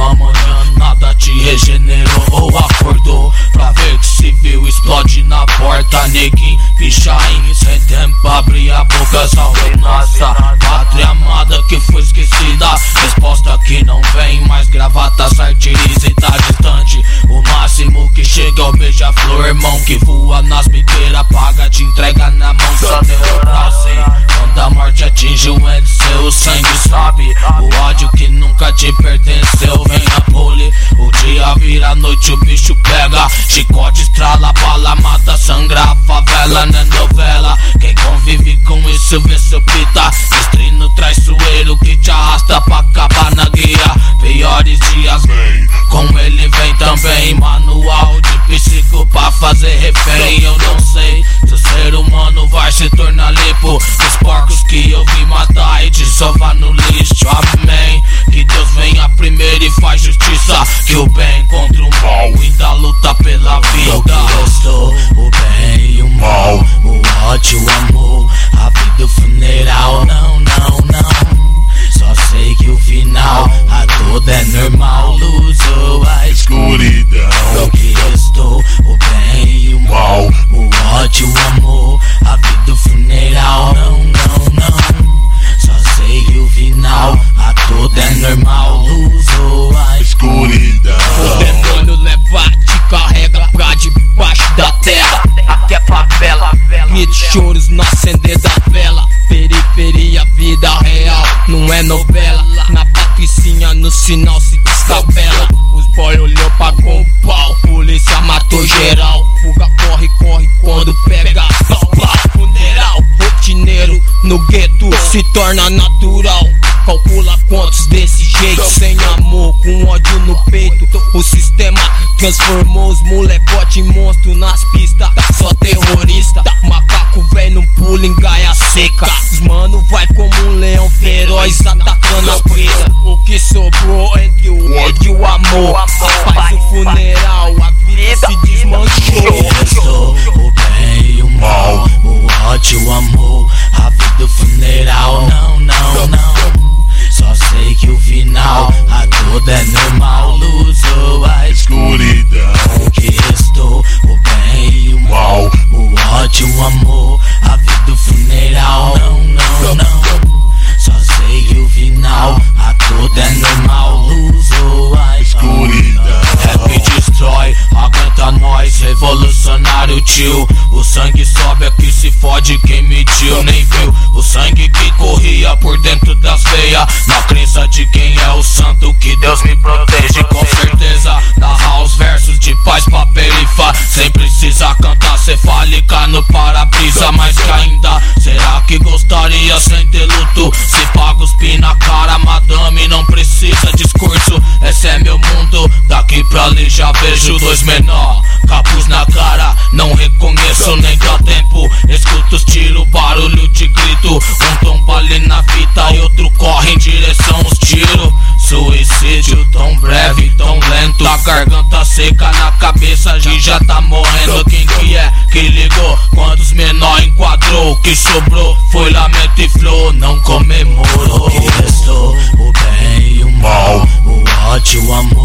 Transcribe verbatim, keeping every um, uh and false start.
amanhã nada te regenerou ou acordou pra ver que civil explode na porta. Neguinho, pichain, sem tempo pra abrir a boca. Salve nossa pátria amada que foi esquecida. Resposta que não vem mais, gravatas, artilhas e tá distante. O máximo que chega é o beija-flor, irmão, que voa nas bigueiras, paga, te entrega na mão. Só neurose, quando a morte atinge o ente seu, o sangue sobe. O ódio que nunca te pertenceu vem na pole. O dia vira noite, o bicho pega. Chicote, estrala, bala, mata, sangra a favela, não é novela. Quem convive com isso vê seu pita. Destrino traiçoeiro que te arrasta pra acabar na guia. Piores dias vem, com ele vem também manual de psico pra fazer refém. Eu não sei se o ser humano vai se tornar limpo. Os porcos que eu vi matar e desovar no lixo. Amém. Que Deus venha primeiro e faz justiça. Que o bem contra o mal ainda luta pela vida. Eu que restou, o bem e o mal, o ódio, o amor, a vida, o funeral. Não, não, não. Só sei que o final a toda é normal. Luz ou a escuridão. Eu que restou, o bem e o mal, o ódio, o amor, a vida, o funeral. Não, não, não. Só sei que o final a toda é normal. Luz ou a escuridão. O demônio leva, te carrega pra debaixo da terra. Aqui é favela, gritos, choros no acender da vela. Periferia, vida real, não é novela. Na patricinha, no sinal se descabela. Os boy olhou, pagou um pau. Polícia matou geral. Fuga, corre, corre quando pega pau, pau. Funeral, rotineiro no gueto se torna natural. Calcula quantos desse jeito, sem amor, com ódio no peito. O sistema transformou os molecote em monstro nas pistas. Só terrorista, macaco véi não pula em gaia seca. Os mano vai como um leão feroz atacando a presa. O que sobrou entre o ódio e o amor, faz o funeral, a vida se desmanchou. Restou o bem e o mal, o ódio, o amor, a vida, o funeral. Não, não, não. Só sei que o final a toda é normal. Luz ou a escuridão. O que restou, o bem e o mal, o ódio, o amor, a vida, o funeral. Não, não, não. Só sei que o final a toda é normal. Luz ou a escuridão. Rap destrói, aguenta nós, revolucionário tio. O sangue sobe aqui, se fode quem mediu, nem viu o sangue que corria por dentro das veias. Na crença de quem é o santo, que Deus me protege. Com certeza, narrar os versos de paz pra perifa. Sem precisar cantar cefálica no para-brisa. Mas que ainda, será que gostaria sem ter luto? Se paga os pi na cara, madame, não precisa discurso. Esse é meu mundo, daqui pra ali já vejo dois menor. Capuz na cara, não reconheço nem dá tempo. Escuto os tiros, barulho de grito. Um tomba ali na fita e outro corre em direção aos tiros. Suicídio tão breve, tão lento. A garganta seca na cabeça e já tá morrendo. Quem que é que ligou? Quantos menor enquadrou? O que sobrou foi lamento e flow, não comemorou. O que restou, o bem e o mal, o ódio, o amor,